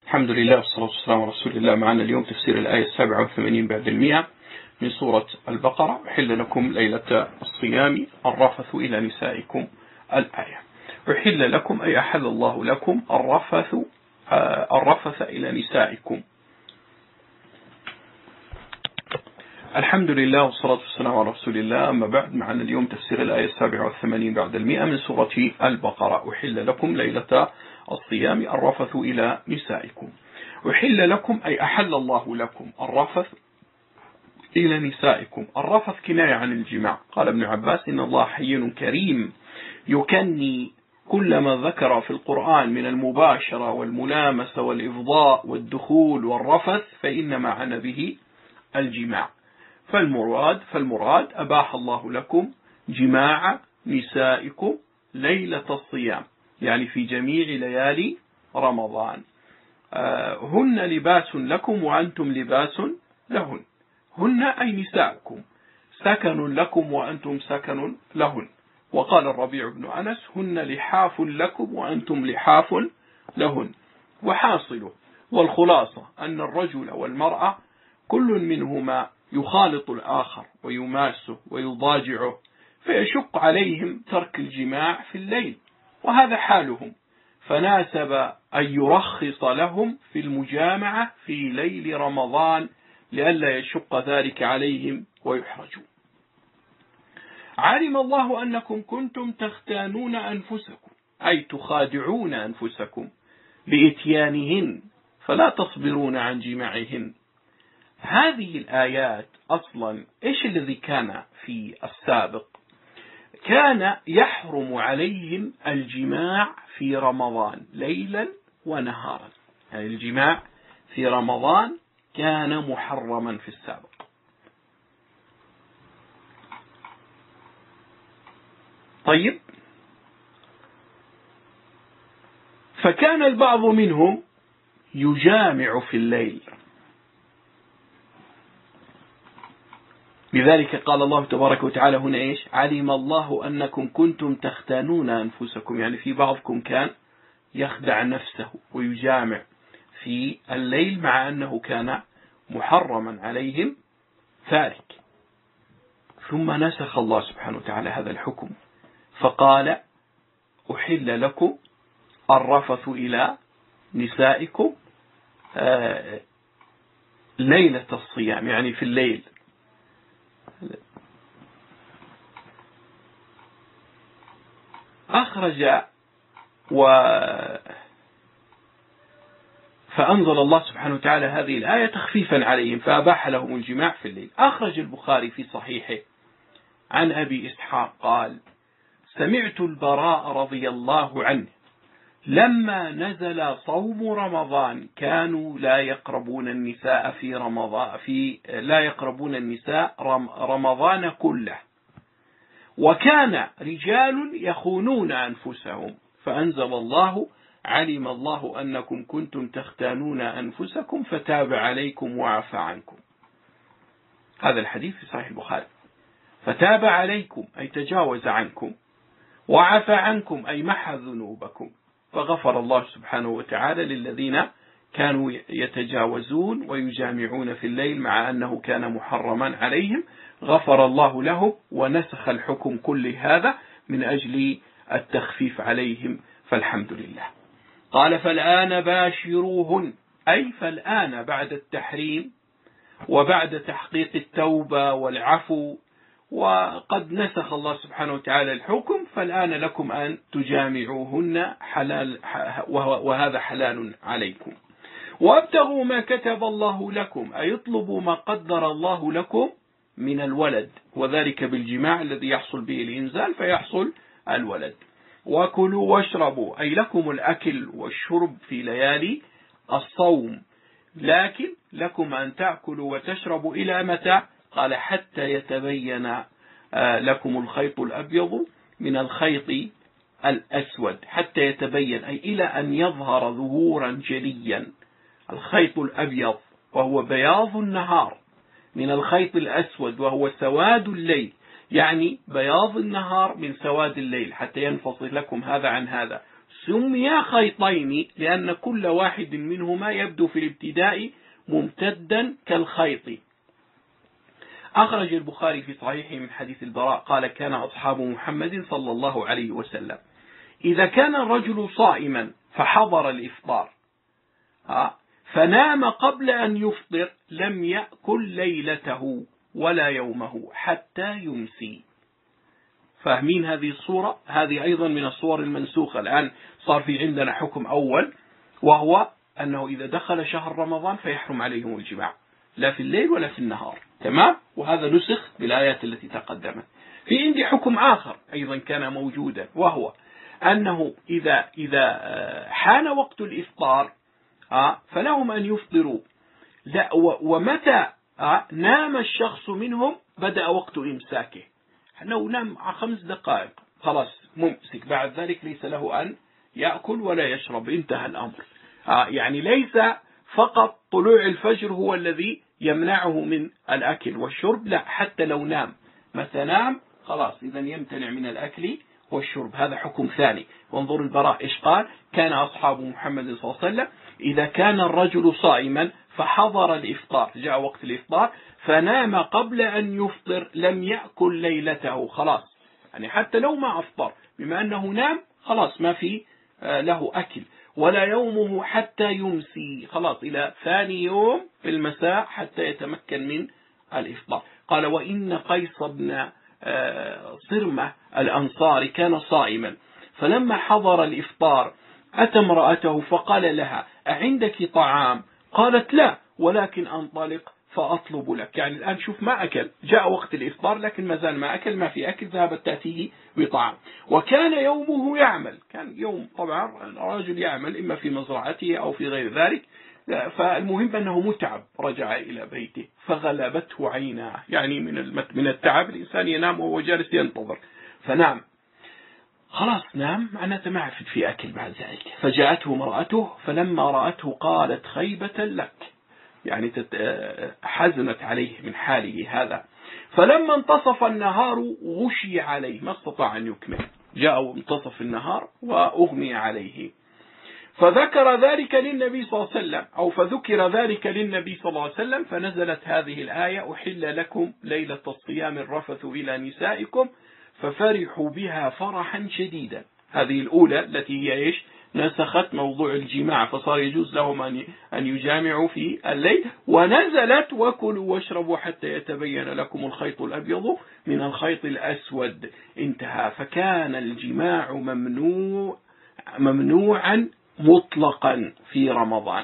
الحمد لله والصلاة والسلام على رسول الله. معنا اليوم تفسير الآية 87 بعد 100 من سورة البقرة. أحل لكم ليلة الصيام الرفث إلى نسائكم. الآية أحل لكم أي أحل الله لكم الرفث إلى نسائكم. الحمد لله والصلاة والسلام على رسول الله. أما بعد، معنا اليوم تفسير الآية 87 بعد 100 من سورة البقرة. أحل لكم ليلة الصيام الرفث إلى نسائكم. أحل لكم أي أحل الله لكم الرفث إلى نسائكم. الرفث كناية عن الجماع. قال ابن عباس: إن الله حي كريم يكني كل ما ذكر في القرآن من المباشرة والملامسة والإفضاء والدخول والرفث فإنما عن به الجماع. فالمراد أباح الله لكم جماع نسائكم ليلة الصيام، يعني في جميع ليالي رمضان. هن لباس لكم وأنتم لباس لهن. هن أي نساءكم سكن لكم وأنتم سكن لهن. وقال الربيع بن أنس: هن لحاف لكم وأنتم لحاف لهن. وحاصله والخلاصة أن الرجل والمرأة كل منهما يخالط الآخر ويماسه ويضاجعه، فيشق عليهم ترك الجماع في الليل، وهذا حالهم، فناسب أن يرخص لهم في المجامعة في ليل رمضان لئلا يشق ذلك عليهم ويحرجوا. علم الله أنكم كنتم تختانون أنفسكم، أي تخادعون أنفسكم بإتيانهن فلا تصبرون عن جماعهن. هذه الآيات أصلا إيش الذي كان في السابق؟ كان يحرم عليهم الجماع في رمضان ليلا ونهارا، يعني الجماع في رمضان كان محرما في السابق. طيب، فكان البعض منهم يجامع في الليل، لذلك قال الله تبارك وتعالى هنا إيش؟ علم الله أنكم كنتم تختانون أنفسكم، يعني في بعضكم كان يخدع نفسه ويجامع في الليل مع أنه كان محرما عليهم ذلك. ثم نسخ الله سبحانه وتعالى هذا الحكم فقال: أحل لكم الرفث إلى نسائكم ليلة الصيام، يعني في الليل. فأنزل الله سبحانه وتعالى هذه الآية تخفيفا عليهم فأباح لهم الجماع في الليل. أخرج البخاري في صحيحه عن أبي إسحاق قال: سمعت البراء رضي الله عنه لما نزل صوم رمضان كانوا لا يقربون النساء رمضان كله، وكان رجال يخونون أنفسهم، فأنزل الله: علم الله أنكم كنتم تختانون أنفسكم فتاب عليكم وعفى عنكم. هذا الحديث في صحيح البخاري. فتاب عليكم أي تجاوز عنكم، وعفى عنكم أي محى ذنوبكم، فغفر الله سبحانه وتعالى للذين كانوا يتجاوزون ويجامعون في الليل مع أنه كان محرما عليهم، غفر الله لهم ونسخ الحكم كل هذا من أجل التخفيف عليهم، فالحمد لله. قال: فالآن باشروهن، أي فالآن بعد التحريم وبعد تحقيق التوبة والعفو، وقد نسخ الله سبحانه وتعالى الحكم، فالآن لكم أن تجامعوهن حلال، وهذا حلال عليكم. وابتغوا ما كتب الله لكم، أي اطلبوا ما قدر الله لكم من الولد، وذلك بالجماع الذي يحصل به الإنزال فيحصل الولد. وكلوا واشربوا، أي لكم الأكل والشرب في ليالي الصوم، لكن لكم أن تأكلوا وتشربوا إلى متى؟ قال: حتى يتبين لكم الخيط الأبيض من الخيط الأسود. حتى يتبين أي إلى أن يظهر ظهورا جليا الخيط الأبيض وهو بياض النهار من الخيط الأسود وهو سواد الليل، يعني بياض النهار من سواد الليل، حتى ينفصل لكم هذا عن هذا، سميا خيطين لأن كل واحد منهما يبدو في الابتداء ممتدا كالخيط. أخرج البخاري في صحيحه من حديث البراء قال كان أصحاب محمد صلى الله عليه وسلم إذا كان الرجل صائما فحضر الإفطار فنام قبل أن يفطر لم يأكل ليلته ولا يومه حتى يمسي. فاهمين هذه الصورة؟ هذه أيضا من الصور المنسوخة. الآن صار في عندنا حكم أول، وهو أنه إذا دخل شهر رمضان فيحرم عليهم الجماع لا في الليل ولا في النهار، تمام؟ وهذا نسخ بالآيات التي تقدمت. في عندي حكم آخر أيضا كان موجودا، وهو أنه إذا حان وقت الإفطار فلهم أن يفطروا، لا ومتى نام الشخص منهم بدأ وقت إمساكه. لو نام 5 دقائق خلاص ممسك، بعد ذلك ليس له أن يأكل ولا يشرب، انتهى الأمر. يعني ليس فقط طلوع الفجر هو الذي يمنعه من الأكل والشرب، لا، حتى لو نام، متى نام خلاص إذا يمتنع من الأكل والشرب. هذا حكم ثاني. وانظر البراء إيش قال: كان أصحاب محمد صلى الله عليه وسلم إذا كان الرجل صائما فحضر الإفطار، جاء وقت الإفطار فنام قبل أن يفطر لم يأكل ليلته، خلاص يعني حتى لو ما أفطر بما أنه نام خلاص ما في له أكل، ولا يومه حتى يمسي، خلاص إلى ثاني يوم في المساء حتى يتمكن من الإفطار. قال: وإن قيس بن صرمة الأنصاري كان صائما فلما حضر الإفطار أتى امرأته فقال لها: أعندك طعام؟ قالت: لا، ولكن أنطلق فأطلب لك. يعني الآن شوف ما أكل، جاء وقت الإفطار لكن ما زال ما أكل، ما في أكل، ذهبت تأتيه بطعام. وكان يومه يعمل، كان يوم طبعا الرجل يعمل إما في مزرعته أو في غير ذلك، فالمهم أنه متعب، رجع إلى بيته فغلبته عيناه، يعني من التعب الإنسان ينام وهو جالس ينتظر، فنام خلاص نام، معناته ما عرفت في أكل بعد ذلك. فجاءته امرأته فلما رأته قالت: خيبة لك، يعني حزنت عليه من حاله هذا. فلما انتصف النهار غشي عليه، ما استطاع أن يكمل، جاء منتصف النهار وأغمي عليه. فذكر ذلك للنبي صلى الله عليه وسلم، أو فذكر ذلك للنبي صلى الله عليه وسلم، فنزلت هذه الآية: أحل لكم ليلة الصيام الرفث إلى نسائكم، ففرحوا بها فرحا شديدا. هذه الأولى التي هي إيش؟ نسخت موضوع الجماع، فصار يجوز لهم أن يجامعوا في الليل. ونزلت: وكلوا واشربوا حتى يتبين لكم الخيط الأبيض من الخيط الأسود، انتهى. فكان الجماع ممنوعا مطلقا في رمضان.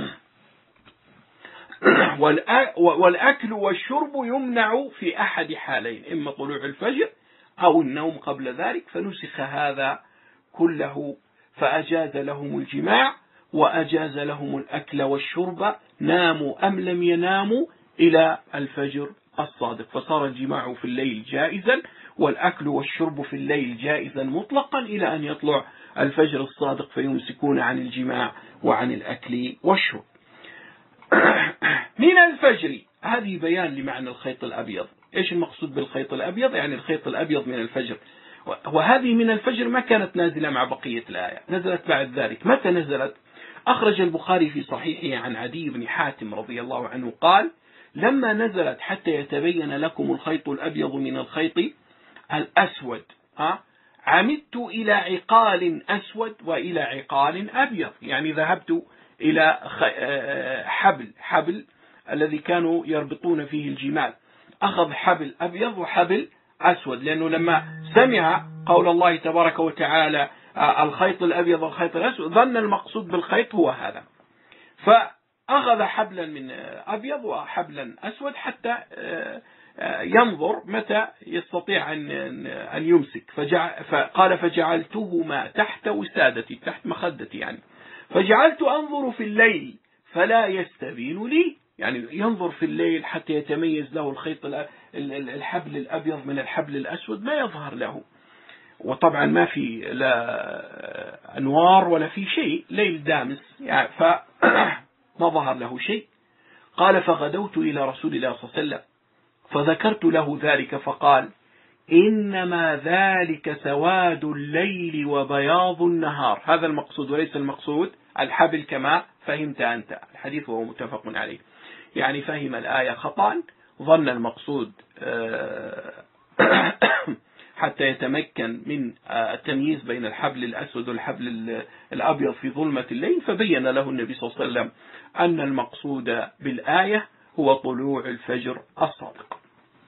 والأكل والشرب يمنع في أحد حالين: إما طلوع الفجر أو النوم قبل ذلك. فنسخ هذا كله، فأجاز لهم الجماع وأجاز لهم الأكل والشرب، ناموا أم لم يناموا، إلى الفجر الصادق. فصار الجماع في الليل جائزا والأكل والشرب في الليل جائزا مطلقا إلى أن يطلع الفجر الصادق، فيمسكون عن الجماع وعن الأكل والشرب. من الفجر، هذه بيان لمعنى الخيط الأبيض. إيش المقصود بالخيط الأبيض؟ يعني الخيط الأبيض من الفجر. وهذه من الفجر ما كانت نازلة مع بقية الآية، نزلت بعد ذلك. متى نزلت؟ أخرج البخاري في صحيحه عن عدي بن حاتم رضي الله عنه قال: لما نزلت حتى يتبين لكم الخيط الأبيض من الخيط الأسود عمدت إلى عقال أسود وإلى عقال أبيض، يعني ذهبت إلى حبل الذي كانوا يربطون فيه الجمال، أخذ حبل أبيض وحبل أسود، لأنه لما سمع قول الله تبارك وتعالى الخيط الأبيض والخيط الأسود ظن المقصود بالخيط هو هذا، فأخذ حبلا من أبيض وحبلا أسود حتى ينظر متى يستطيع أن يمسك. فقال: فجعلتهما تحت وسادتي، تحت مخدتي يعني، فجعلت أنظر في الليل فلا يستبين لي، يعني ينظر في الليل حتى يتميز له الخيط الحبل الأبيض من الحبل الأسود، ما يظهر له، وطبعا ما في لا أنوار ولا في شيء، ليل دامس يعني، فما ظهر له شيء. قال: فغدوت إلى رسول الله صلى الله عليه وسلم فذكرت له ذلك، فقال: إنما ذلك سواد الليل وبياض النهار. هذا المقصود وليس المقصود الحبل كما فهمت أنت الحديث، وهو متفق عليه. يعني فهم الآية خطأ، ظن المقصود حتى يتمكن من التمييز بين الحبل الأسود والحبل الأبيض في ظلمة الليل، فبين له النبي صلى الله عليه وسلم أن المقصود بالآية هو طلوع الفجر الصادق.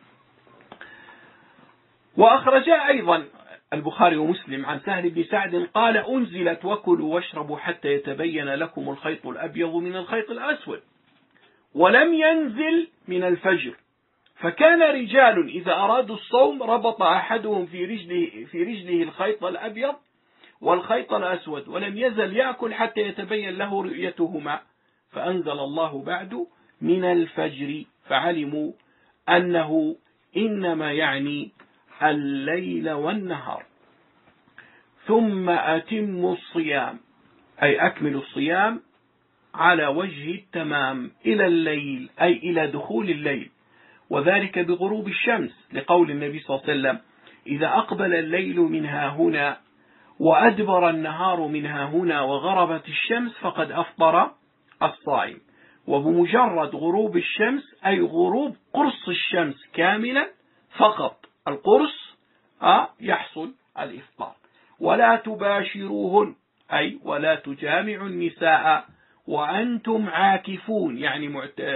وأخرجا أيضا البخاري ومسلم عن سهل بن سعد قال: أنزلت وكلوا واشربوا حتى يتبين لكم الخيط الأبيض من الخيط الأسود، ولم ينزل من الفجر، فكان رجال إذا أرادوا الصوم ربط أحدهم في رجله الخيط الأبيض والخيط الأسود، ولم يزل يأكل حتى يتبين له رؤيتهما، فأنزل الله بعد من الفجر، فعلموا أنه إنما يعني الليل والنهار. ثم أتموا الصيام، أي أكملوا الصيام على وجه التمام إلى الليل، أي إلى دخول الليل، وذلك بغروب الشمس، لقول النبي صلى الله عليه وسلم: إذا أقبل الليل منها هنا وأدبر النهار منها هنا وغربت الشمس فقد أفطر الصائم. وبمجرد غروب الشمس أي غروب قرص الشمس كاملا فقط، القرص يحصل الإفطار. ولا تباشروهن، أي ولا تجامعوا النساء وأنتم عاكفون، يعني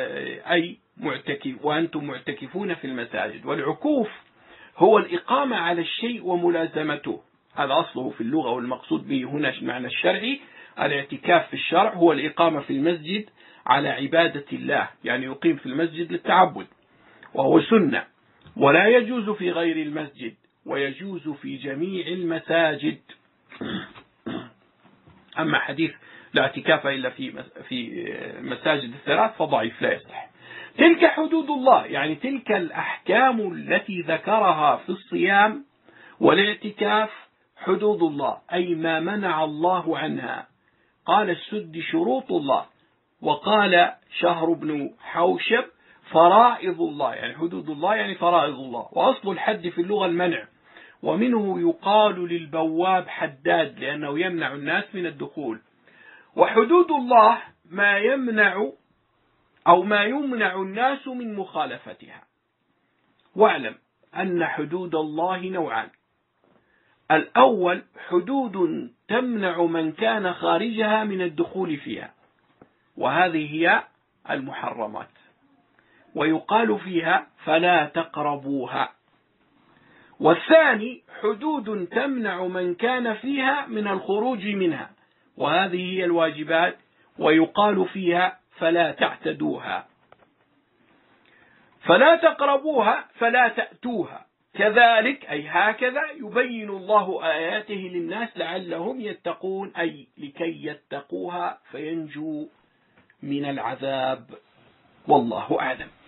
وأنتم معتكفون في المساجد. والعكوف هو الإقامة على الشيء وملازمته، هذا أصله في اللغة، والمقصود به هنا المعنى الشرعي. الاعتكاف في الشرع هو الإقامة في المسجد على عبادة الله، يعني يقيم في المسجد للتعبد، وهو سنة، ولا يجوز في غير المسجد، ويجوز في جميع المساجد. أما حديث لا اعتكاف إلا في مساجد الثلاث فضعيف لا يصح. تلك حدود الله، يعني تلك الأحكام التي ذكرها في الصيام والاعتكاف حدود الله، أي ما منع الله عنها. قال السدي: شروط الله. وقال شهر بن حوشب: فرائض الله، يعني حدود الله يعني فرائض الله. وأصل الحد في اللغة المنع، ومنه يقال للبواب حداد، لأنه يمنع الناس من الدخول. وحدود الله ما يمنع الناس من مخالفتها. واعلم أن حدود الله نوعان: الأول حدود تمنع من كان خارجها من الدخول فيها، وهذه هي المحرمات، ويقال فيها فلا تقربوها. والثاني حدود تمنع من كان فيها من الخروج منها، وهذه هي الواجبات، ويقال فيها فلا تعتدوها. فلا تقربوها فلا تأتوها، كذلك أي هكذا يبين الله آياته للناس لعلهم يتقون، أي لكي يتقوها فينجوا من العذاب. والله أعلم.